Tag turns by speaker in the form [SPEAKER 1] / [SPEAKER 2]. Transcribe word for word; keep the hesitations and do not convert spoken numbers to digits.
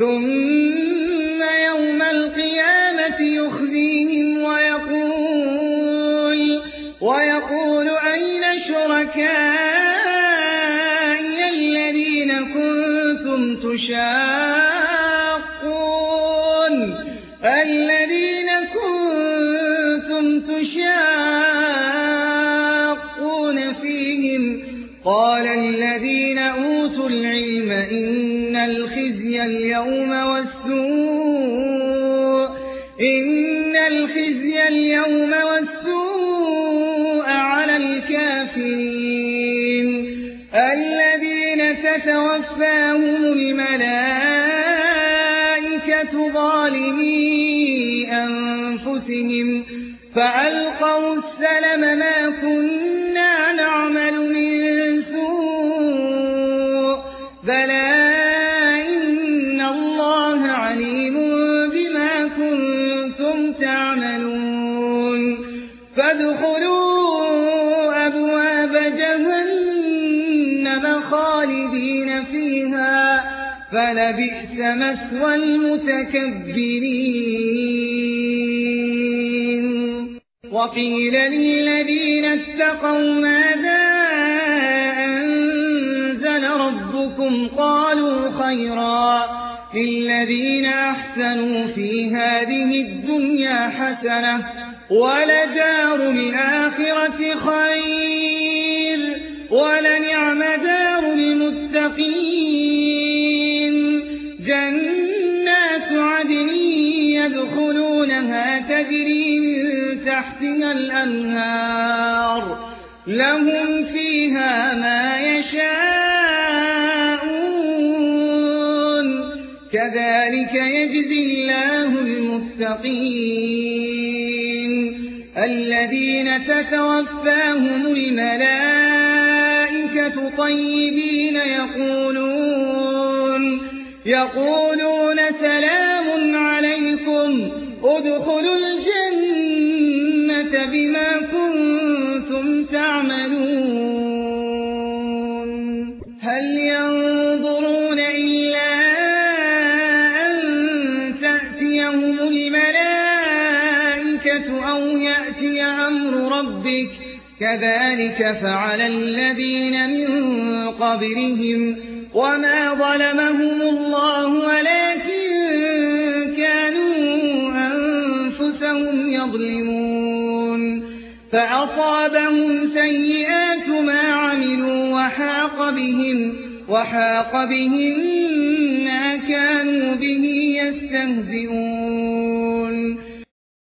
[SPEAKER 1] ثم يوم القيامة يخزيهم ويقول, ويقول أين شركائي الذين كنتم تشاقون الذين كنتم تشاقون فيهم قال الذين أوتوا العلم إن الخزي اليوم والسوء إن الخزي اليوم والسوء على الكافرين الذين تتوفاهم الملائكة ظالمي أنفسهم فألقوا السلم ما كنا نعمل من سوء بلى إن الله عليم بما كنتم تعملون فادخلوا أبواب جهنم خالدين فيها فلبئس مثوى المتكبرين وقيل للذين اتقوا ماذا أنزل ربكم قالوا خيرا للذين أحسنوا في هذه الدنيا حسنة ولدار الآخرة خير ولنعم دار المتقين جنات عدن يدخلونها تجري من تحتها الأنهار لهم فيها ما يشاءون كذلك يجزي الله المتقين الذين تتوفاهم الملائكة طيبين يقولون يقولون سلام عليكم ادخلوا الجنة بما كنتم تعملون هل ينظرون إلا أن تأتيهم الملائكة أو يأتي أمر ربك كذلك فعل الذين من قبلهم وما ظلمهم الله ولكن كانوا أنفسهم يظلمون فأصابهم سيئات ما عملوا وحاق بهم, وحاق بهم ما كانوا به يستهزئون